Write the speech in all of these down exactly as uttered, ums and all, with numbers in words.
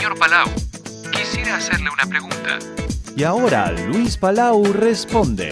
Señor Palau, quisiera hacerle una pregunta. Y ahora Luis Palau responde.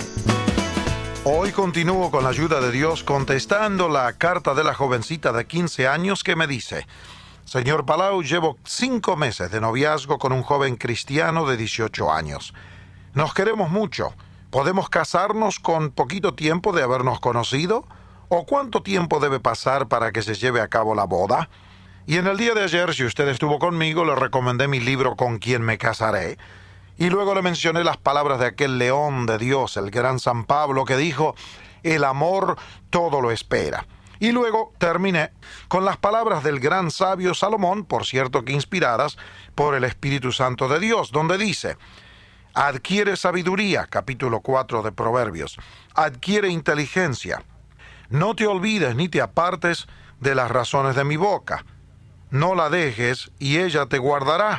Hoy continúo con la ayuda de Dios contestando la carta de la jovencita de quince años que me dice: Señor Palau, llevo cinco meses de noviazgo con un joven cristiano de dieciocho años. Nos queremos mucho. ¿Podemos casarnos con poquito tiempo de habernos conocido? ¿O cuánto tiempo debe pasar para que se lleve a cabo la boda? Y en el día de ayer, si usted estuvo conmigo, le recomendé mi libro Con quién me casaré. Y luego le mencioné las palabras de aquel león de Dios, el gran San Pablo, que dijo: el amor todo lo espera. Y luego terminé con las palabras del gran sabio Salomón, por cierto que inspiradas por el Espíritu Santo de Dios, donde dice: adquiere sabiduría, capítulo cuatro de Proverbios, adquiere inteligencia. No te olvides ni te apartes de las razones de mi boca. No la dejes y ella te guardará.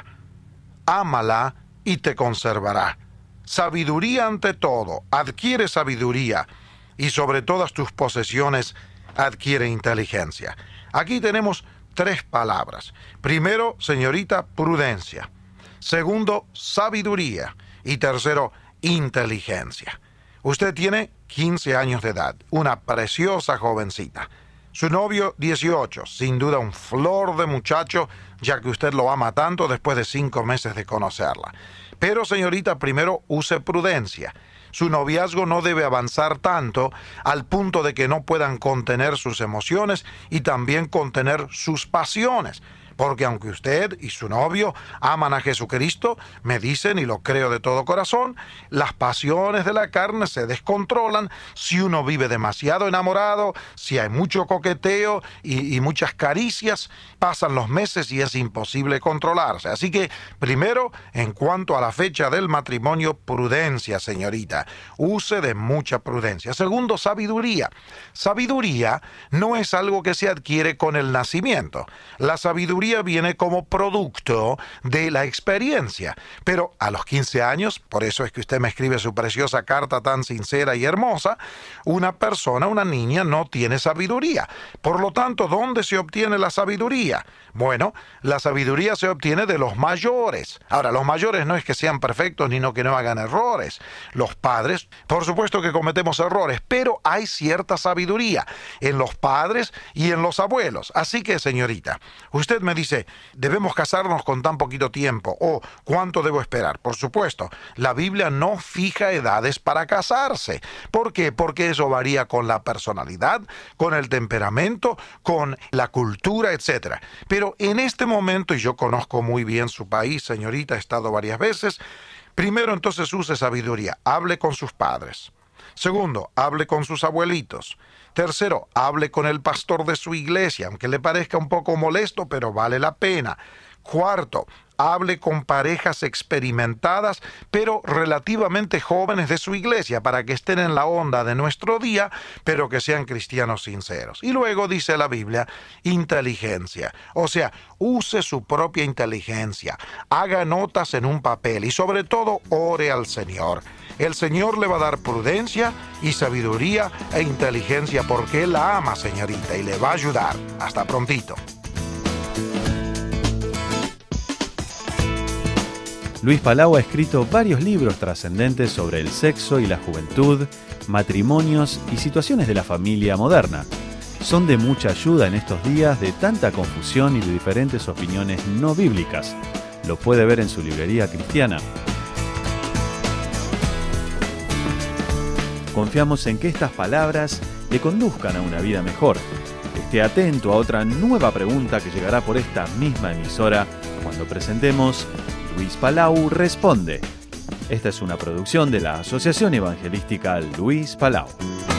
Ámala y te conservará. Sabiduría ante todo, adquiere sabiduría, y sobre todas tus posesiones adquiere inteligencia. Aquí tenemos tres palabras. Primero, señorita, prudencia. Segundo, sabiduría. Y tercero, inteligencia. Usted tiene quince años de edad, una preciosa jovencita. Su novio, dieciocho, sin duda un flor de muchacho, ya que usted lo ama tanto después de cinco meses de conocerla. Pero, señorita, primero use prudencia. Su noviazgo no debe avanzar tanto al punto de que no puedan contener sus emociones y también contener sus pasiones. Porque aunque usted y su novio aman a Jesucristo, me dicen, y lo creo de todo corazón, las pasiones de la carne se descontrolan si uno vive demasiado enamorado, si hay mucho coqueteo y, y muchas caricias, pasan los meses y es imposible controlarse. Así que, primero, en cuanto a la fecha del matrimonio, prudencia, señorita. Use de mucha prudencia. Segundo, sabiduría. Sabiduría no es algo que se adquiere con el nacimiento. La sabiduría viene como producto de la experiencia. Pero a los quince años, por eso es que usted me escribe su preciosa carta tan sincera y hermosa, una persona, una niña, no tiene sabiduría. Por lo tanto, ¿dónde se obtiene la sabiduría? Bueno, la sabiduría se obtiene de los mayores. Ahora, los mayores no es que sean perfectos ni no que no hagan errores. Los padres, por supuesto que cometemos errores, pero hay cierta sabiduría en los padres y en los abuelos. Así que, señorita, usted me dice, debemos casarnos con tan poquito tiempo, o ¿cuánto debo esperar? Por supuesto, la Biblia no fija edades para casarse. ¿Por qué? Porque eso varía con la personalidad, con el temperamento, con la cultura, etcétera. Pero en este momento, y yo conozco muy bien su país, señorita, he estado varias veces, primero entonces use sabiduría, hable con sus padres. Segundo, hable con sus abuelitos. Tercero, hable con el pastor de su iglesia, aunque le parezca un poco molesto, pero vale la pena. Cuarto, hable con parejas experimentadas, pero relativamente jóvenes de su iglesia, para que estén en la onda de nuestro día, pero que sean cristianos sinceros. Y luego dice la Biblia, inteligencia. O sea, use su propia inteligencia, haga notas en un papel y sobre todo ore al Señor. El Señor le va a dar prudencia y sabiduría e inteligencia porque Él la ama, señorita, y le va a ayudar. Hasta prontito. Luis Palau ha escrito varios libros trascendentes sobre el sexo y la juventud, matrimonios y situaciones de la familia moderna. Son de mucha ayuda en estos días de tanta confusión y de diferentes opiniones no bíblicas. Lo puede ver en su librería cristiana. Confiamos en que estas palabras le conduzcan a una vida mejor. Esté atento a otra nueva pregunta que llegará por esta misma emisora cuando presentemos Luis Palau Responde. Esta es una producción de la Asociación Evangelística Luis Palau.